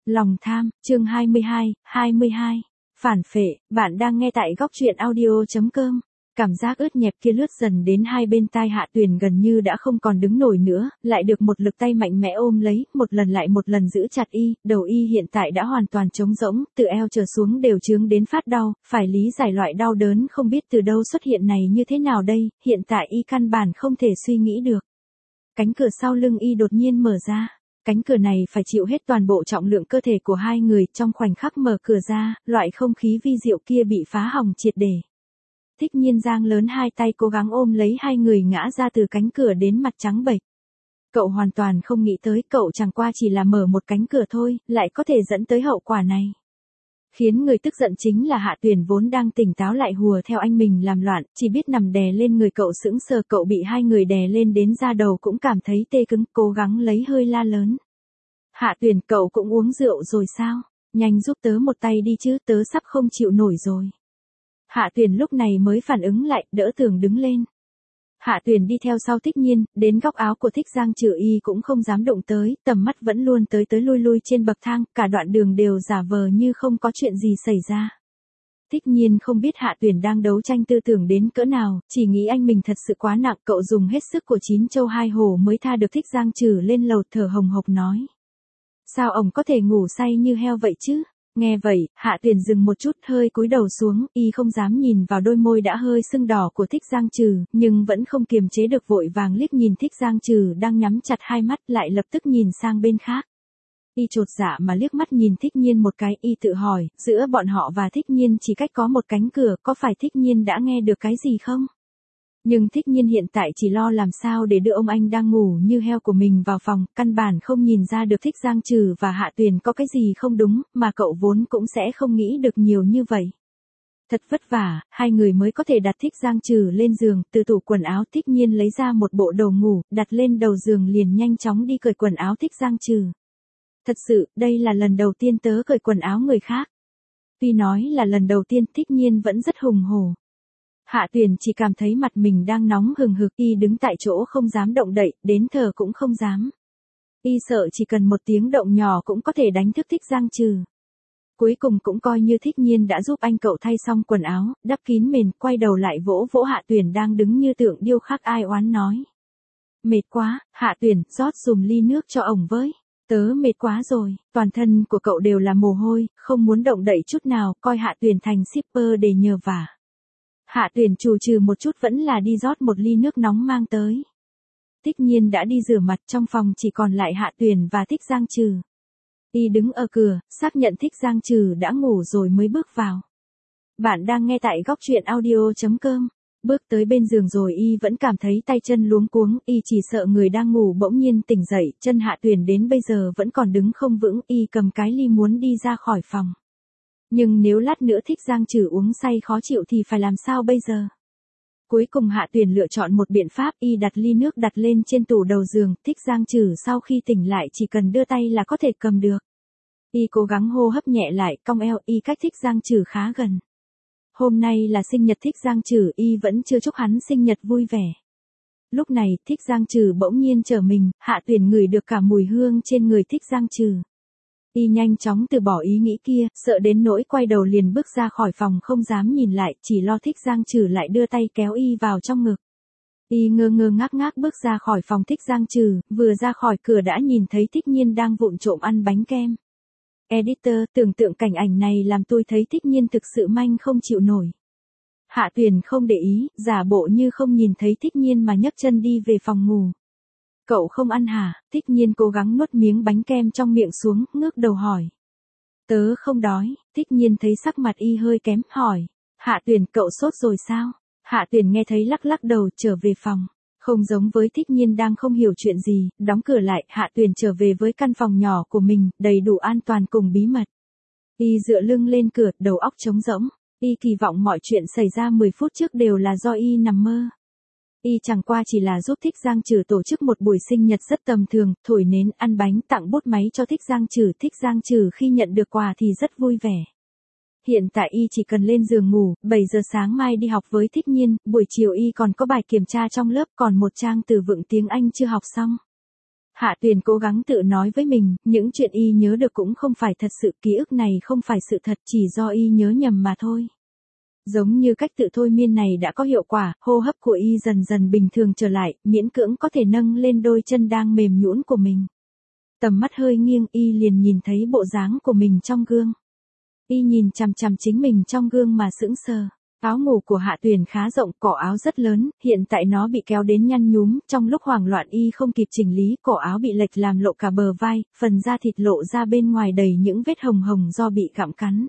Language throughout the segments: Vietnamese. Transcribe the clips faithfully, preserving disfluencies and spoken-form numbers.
Lòng tham, chương hai mươi hai, hai mươi hai. Phản phệ, bạn đang nghe tại góc truyện audio chấm com. Cảm giác ướt nhẹp kia lướt dần đến hai bên tai Hạ Tuyền gần như đã không còn đứng nổi nữa, lại được một lực tay mạnh mẽ ôm lấy, một lần lại một lần giữ chặt y, đầu y hiện tại đã hoàn toàn trống rỗng, từ eo trở xuống đều chướng đến phát đau, phải lý giải loại đau đớn không biết từ đâu xuất hiện này như thế nào đây, hiện tại y căn bản không thể suy nghĩ được. Cánh cửa sau lưng y đột nhiên mở ra. Cánh cửa này phải chịu hết toàn bộ trọng lượng cơ thể của hai người, trong khoảnh khắc mở cửa ra, loại không khí vi diệu kia bị phá hỏng triệt để. Thích Nhiên giang lớn hai tay cố gắng ôm lấy hai người ngã ra từ cánh cửa đến mặt trắng bệch. Cậu hoàn toàn không nghĩ tới cậu chẳng qua chỉ là mở một cánh cửa thôi, lại có thể dẫn tới hậu quả này. Khiến người tức giận chính là Hạ Tuyền vốn đang tỉnh táo lại hùa theo anh mình làm loạn, chỉ biết nằm đè lên người cậu sững sờ, cậu bị hai người đè lên đến da đầu cũng cảm thấy tê cứng, cố gắng lấy hơi la lớn. Hạ Tuyền, cậu cũng uống rượu rồi sao? Nhanh giúp tớ một tay đi chứ, tớ sắp không chịu nổi rồi. Hạ Tuyền lúc này mới phản ứng lại, đỡ Tường đứng lên. Hạ Tuyền đi theo sau Thích Nhiên, đến góc áo của Thích Giang Trừ y cũng không dám động tới, tầm mắt vẫn luôn tới tới lui lui trên bậc thang, cả đoạn đường đều giả vờ như không có chuyện gì xảy ra. Thích Nhiên không biết Hạ Tuyền đang đấu tranh tư tưởng đến cỡ nào, chỉ nghĩ anh mình thật sự quá nặng, cậu dùng hết sức của chín châu hai hổ mới tha được Thích Giang Trừ lên lầu, thở hồng hộc nói. Sao ông có thể ngủ say như heo vậy chứ? Nghe vậy, Hạ Tuyền dừng một chút, hơi cúi đầu xuống, y không dám nhìn vào đôi môi đã hơi sưng đỏ của Thích Giang Trừ, nhưng vẫn không kiềm chế được vội vàng liếc nhìn Thích Giang Trừ đang nhắm chặt hai mắt, lại lập tức nhìn sang bên khác. Y chột dạ mà liếc mắt nhìn Thích Nhiên một cái, y tự hỏi, giữa bọn họ và Thích Nhiên chỉ cách có một cánh cửa, có phải Thích Nhiên đã nghe được cái gì không? Nhưng Thích Nhiên hiện tại chỉ lo làm sao để đưa ông anh đang ngủ như heo của mình vào phòng, căn bản không nhìn ra được Thích Giang Trừ và Hạ Tuyền có cái gì không đúng, mà cậu vốn cũng sẽ không nghĩ được nhiều như vậy. Thật vất vả, hai người mới có thể đặt Thích Giang Trừ lên giường, từ tủ quần áo Thích Nhiên lấy ra một bộ đồ ngủ, đặt lên đầu giường liền nhanh chóng đi cởi quần áo Thích Giang Trừ. Thật sự, đây là lần đầu tiên tớ cởi quần áo người khác. Tuy nói là lần đầu tiên, Thích Nhiên vẫn rất hùng hổ. Hạ Tuyền chỉ cảm thấy mặt mình đang nóng hừng hực, y đứng tại chỗ không dám động đậy, đến thở cũng không dám. Y sợ chỉ cần một tiếng động nhỏ cũng có thể đánh thức Thích Giang Trừ. Cuối cùng cũng coi như Thích Nhiên đã giúp anh cậu thay xong quần áo, đắp kín mền, quay đầu lại vỗ vỗ Hạ Tuyền đang đứng như tượng điêu khắc, ai oán nói. Mệt quá, Hạ Tuyền, rót dùm ly nước cho ổng với. Tớ mệt quá rồi, toàn thân của cậu đều là mồ hôi, không muốn động đậy chút nào, coi Hạ Tuyền thành shipper để nhờ vả. Hạ Tuyền trù trừ một chút vẫn là đi rót một ly nước nóng mang tới. Thích Nhiên đã đi rửa mặt, trong phòng chỉ còn lại Hạ Tuyền và Thích Giang Trừ. Y đứng ở cửa, xác nhận Thích Giang Trừ đã ngủ rồi mới bước vào. Bạn đang nghe tại góc truyện audio chấm com. Bước tới bên giường rồi y vẫn cảm thấy tay chân luống cuống, y chỉ sợ người đang ngủ bỗng nhiên tỉnh dậy, chân Hạ Tuyền đến bây giờ vẫn còn đứng không vững, y cầm cái ly muốn đi ra khỏi phòng. Nhưng nếu lát nữa Thích Giang Trừ uống say khó chịu thì phải làm sao bây giờ? Cuối cùng Hạ Tuyền lựa chọn một biện pháp, y đặt ly nước đặt lên trên tủ đầu giường, Thích Giang Trừ sau khi tỉnh lại chỉ cần đưa tay là có thể cầm được. Y cố gắng hô hấp nhẹ lại, cong eo, y cách Thích Giang Trừ khá gần. Hôm nay là sinh nhật Thích Giang Trừ, y vẫn chưa chúc hắn sinh nhật vui vẻ. Lúc này, Thích Giang Trừ bỗng nhiên trở mình, Hạ Tuyền ngửi được cả mùi hương trên người Thích Giang Trừ. Y nhanh chóng từ bỏ ý nghĩ kia, sợ đến nỗi quay đầu liền bước ra khỏi phòng không dám nhìn lại, chỉ lo Thích Giang Trừ lại đưa tay kéo y vào trong ngực. Y ngơ ngơ ngác ngác bước ra khỏi phòng Thích Giang Trừ, vừa ra khỏi cửa đã nhìn thấy Thích Nhiên đang vụng trộm ăn bánh kem. Editor, tưởng tượng cảnh ảnh này làm tôi thấy Thích Nhiên thực sự manh không chịu nổi. Hạ Tuyền không để ý, giả bộ như không nhìn thấy Thích Nhiên mà nhấc chân đi về phòng ngủ. Cậu không ăn hả? Thích Nhiên cố gắng nuốt miếng bánh kem trong miệng xuống, ngước đầu hỏi. Tớ không đói. Thích Nhiên thấy sắc mặt y hơi kém, hỏi. Hạ Tuyền, cậu sốt rồi sao? Hạ Tuyền nghe thấy lắc lắc đầu, trở về phòng. Không giống với Thích Nhiên đang không hiểu chuyện gì, đóng cửa lại, Hạ Tuyền trở về với căn phòng nhỏ của mình, đầy đủ an toàn cùng bí mật. Y dựa lưng lên cửa, đầu óc trống rỗng. Y kỳ vọng mọi chuyện xảy ra mười phút trước đều là do y nằm mơ. Y chẳng qua chỉ là giúp Thích Giang Trừ tổ chức một buổi sinh nhật rất tầm thường, thổi nến, ăn bánh, tặng bút máy cho Thích Giang Trừ. Thích Giang Trừ khi nhận được quà thì rất vui vẻ. Hiện tại y chỉ cần lên giường ngủ, bảy giờ sáng mai đi học với Thích Nhiên, buổi chiều y còn có bài kiểm tra trong lớp, còn một trang từ vựng tiếng Anh chưa học xong. Hạ Tuyền cố gắng tự nói với mình, những chuyện y nhớ được cũng không phải thật sự, ký ức này không phải sự thật, chỉ do y nhớ nhầm mà thôi. Giống như cách tự thôi miên này đã có hiệu quả, hô hấp của y dần dần bình thường trở lại, miễn cưỡng có thể nâng lên đôi chân đang mềm nhũn của mình. Tầm mắt hơi nghiêng, y liền nhìn thấy bộ dáng của mình trong gương. Y nhìn chằm chằm chính mình trong gương mà sững sờ. Áo ngủ của Hạ Tuyền khá rộng, cổ áo rất lớn, hiện tại nó bị kéo đến nhăn nhúm, trong lúc hoảng loạn y không kịp chỉnh lý, cổ áo bị lệch làm lộ cả bờ vai, phần da thịt lộ ra bên ngoài đầy những vết hồng hồng do bị gặm cắn.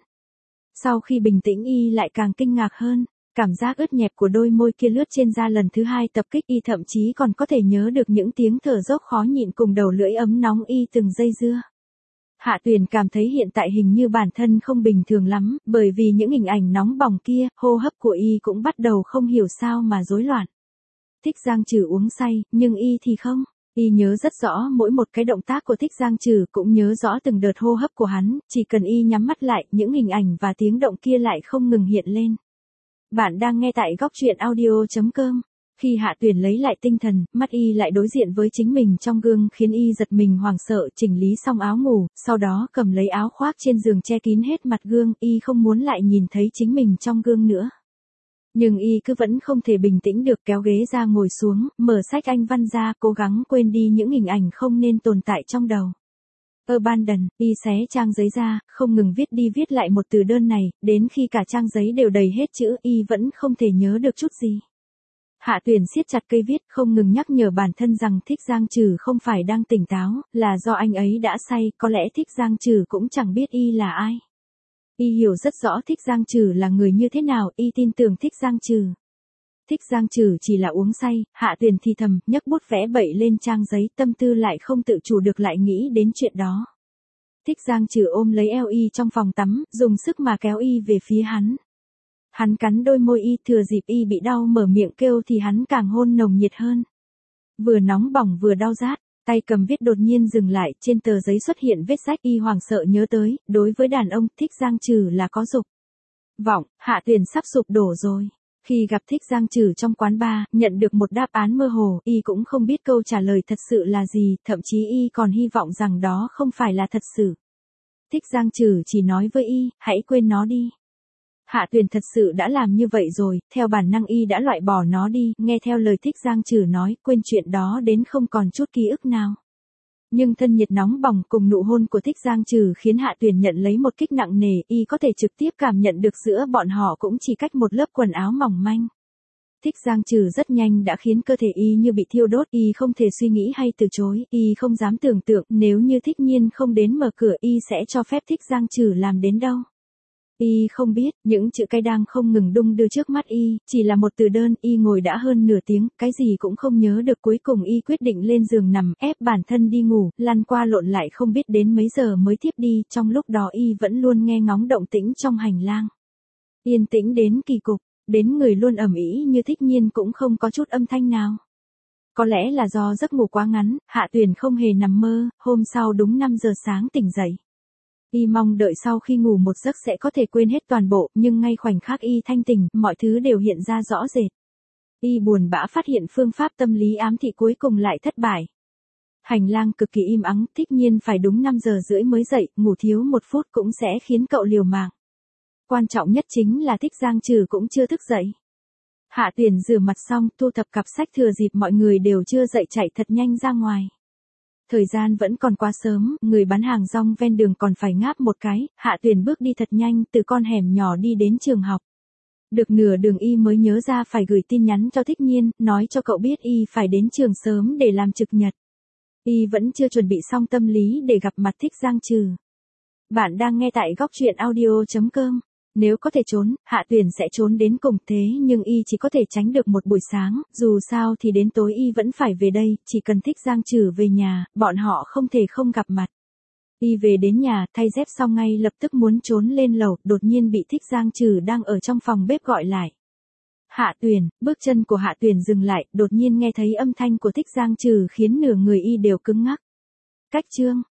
Sau khi bình tĩnh y lại càng kinh ngạc hơn, cảm giác ướt nhẹp của đôi môi kia lướt trên da lần thứ hai tập kích y, thậm chí còn có thể nhớ được những tiếng thở dốc khó nhịn cùng đầu lưỡi ấm nóng y từng dây dưa. Hạ Tuyền cảm thấy hiện tại hình như bản thân không bình thường lắm, bởi vì những hình ảnh nóng bỏng kia, hô hấp của y cũng bắt đầu không hiểu sao mà rối loạn. Thích Giang Trừ uống say, nhưng y thì không. Y nhớ rất rõ mỗi một cái động tác của Thích Giang Trừ, cũng nhớ rõ từng đợt hô hấp của hắn, chỉ cần y nhắm mắt lại, những hình ảnh và tiếng động kia lại không ngừng hiện lên. Bạn đang nghe tại góc truyện audio chấm com. Khi Hạ Tuyền lấy lại tinh thần, mắt y lại đối diện với chính mình trong gương khiến y giật mình hoảng sợ, chỉnh lý xong áo ngủ, sau đó cầm lấy áo khoác trên giường che kín hết mặt gương, y không muốn lại nhìn thấy chính mình trong gương nữa. Nhưng y cứ vẫn không thể bình tĩnh được, kéo ghế ra ngồi xuống, mở sách Anh văn ra, cố gắng quên đi những hình ảnh không nên tồn tại trong đầu. Abandon, y xé trang giấy ra, không ngừng viết đi viết lại một từ đơn này, đến khi cả trang giấy đều đầy hết chữ, y vẫn không thể nhớ được chút gì. Hạ Tuyền siết chặt cây viết, không ngừng nhắc nhở bản thân rằng Thích Giang Trừ không phải đang tỉnh táo, là do anh ấy đã say, có lẽ Thích Giang Trừ cũng chẳng biết y là ai. Y hiểu rất rõ Thích Giang Trừ là người như thế nào, y tin tưởng Thích Giang Trừ. Thích Giang Trừ chỉ là uống say, Hạ Tuyền thì thầm, nhấc bút vẽ bậy lên trang giấy, tâm tư lại không tự chủ được lại nghĩ đến chuyện đó. Thích Giang Trừ ôm lấy eo y trong phòng tắm, dùng sức mà kéo y về phía hắn. Hắn cắn đôi môi y, thừa dịp y bị đau mở miệng kêu thì hắn càng hôn nồng nhiệt hơn. Vừa nóng bỏng vừa đau rát, tay cầm viết đột nhiên dừng lại, trên tờ giấy xuất hiện vết rách, y hoảng sợ nhớ tới, đối với đàn ông, Thích Giang Trừ là có dục vọng. Hạ Tuyền sắp sụp đổ rồi. Khi gặp Thích Giang Trừ trong quán bar, nhận được một đáp án mơ hồ, y cũng không biết câu trả lời thật sự là gì, thậm chí y còn hy vọng rằng đó không phải là thật sự. Thích Giang Trừ chỉ nói với y, hãy quên nó đi. Hạ Tuyền thật sự đã làm như vậy rồi, theo bản năng y đã loại bỏ nó đi, nghe theo lời Thích Giang Trừ nói, quên chuyện đó đến không còn chút ký ức nào. Nhưng thân nhiệt nóng bỏng cùng nụ hôn của Thích Giang Trừ khiến Hạ Tuyền nhận lấy một kích nặng nề, y có thể trực tiếp cảm nhận được giữa bọn họ cũng chỉ cách một lớp quần áo mỏng manh. Thích Giang Trừ rất nhanh đã khiến cơ thể y như bị thiêu đốt, y không thể suy nghĩ hay từ chối, y không dám tưởng tượng nếu như Thích Nhiên không đến mở cửa y sẽ cho phép Thích Giang Trừ làm đến đâu. Y không biết, những chữ cái đang không ngừng đung đưa trước mắt y, chỉ là một từ đơn, y ngồi đã hơn nửa tiếng, cái gì cũng không nhớ được, cuối cùng y quyết định lên giường nằm, ép bản thân đi ngủ, lăn qua lộn lại không biết đến mấy giờ mới thiếp đi, trong lúc đó y vẫn luôn nghe ngóng động tĩnh trong hành lang. Yên tĩnh đến kỳ cục, đến người luôn ầm ĩ như Thích Nhiên cũng không có chút âm thanh nào. Có lẽ là do giấc ngủ quá ngắn, Hạ Tuyền không hề nằm mơ, hôm sau đúng năm giờ sáng tỉnh dậy. Y mong đợi sau khi ngủ một giấc sẽ có thể quên hết toàn bộ, nhưng ngay khoảnh khắc y thanh tỉnh, mọi thứ đều hiện ra rõ rệt. Y buồn bã phát hiện phương pháp tâm lý ám thị cuối cùng lại thất bại. Hành lang cực kỳ im ắng, Thích Nhiên phải đúng năm giờ rưỡi mới dậy, ngủ thiếu một phút cũng sẽ khiến cậu liều mạng. Quan trọng nhất chính là Thích Giang Trừ cũng chưa thức dậy. Hạ Tuyền rửa mặt xong, thu thập cặp sách thừa dịp mọi người đều chưa dậy chạy thật nhanh ra ngoài. Thời gian vẫn còn quá sớm, người bán hàng rong ven đường còn phải ngáp một cái, Hạ Tuyền bước đi thật nhanh từ con hẻm nhỏ đi đến trường học. Được nửa đường y mới nhớ ra phải gửi tin nhắn cho Thích Nhiên, nói cho cậu biết y phải đến trường sớm để làm trực nhật. Y vẫn chưa chuẩn bị xong tâm lý để gặp mặt Thích Giang Trừ. Bạn đang nghe tại góc truyện audio chấm com. Nếu có thể trốn, Hạ Tuyền sẽ trốn đến cùng, thế nhưng y chỉ có thể tránh được một buổi sáng, dù sao thì đến tối y vẫn phải về đây, chỉ cần Thích Giang Trừ về nhà, bọn họ không thể không gặp mặt. Y về đến nhà, thay dép xong ngay lập tức muốn trốn lên lầu, đột nhiên bị Thích Giang Trừ đang ở trong phòng bếp gọi lại. Hạ Tuyền, bước chân của Hạ Tuyền dừng lại, đột nhiên nghe thấy âm thanh của Thích Giang Trừ khiến nửa người y đều cứng ngắc. Cách chương,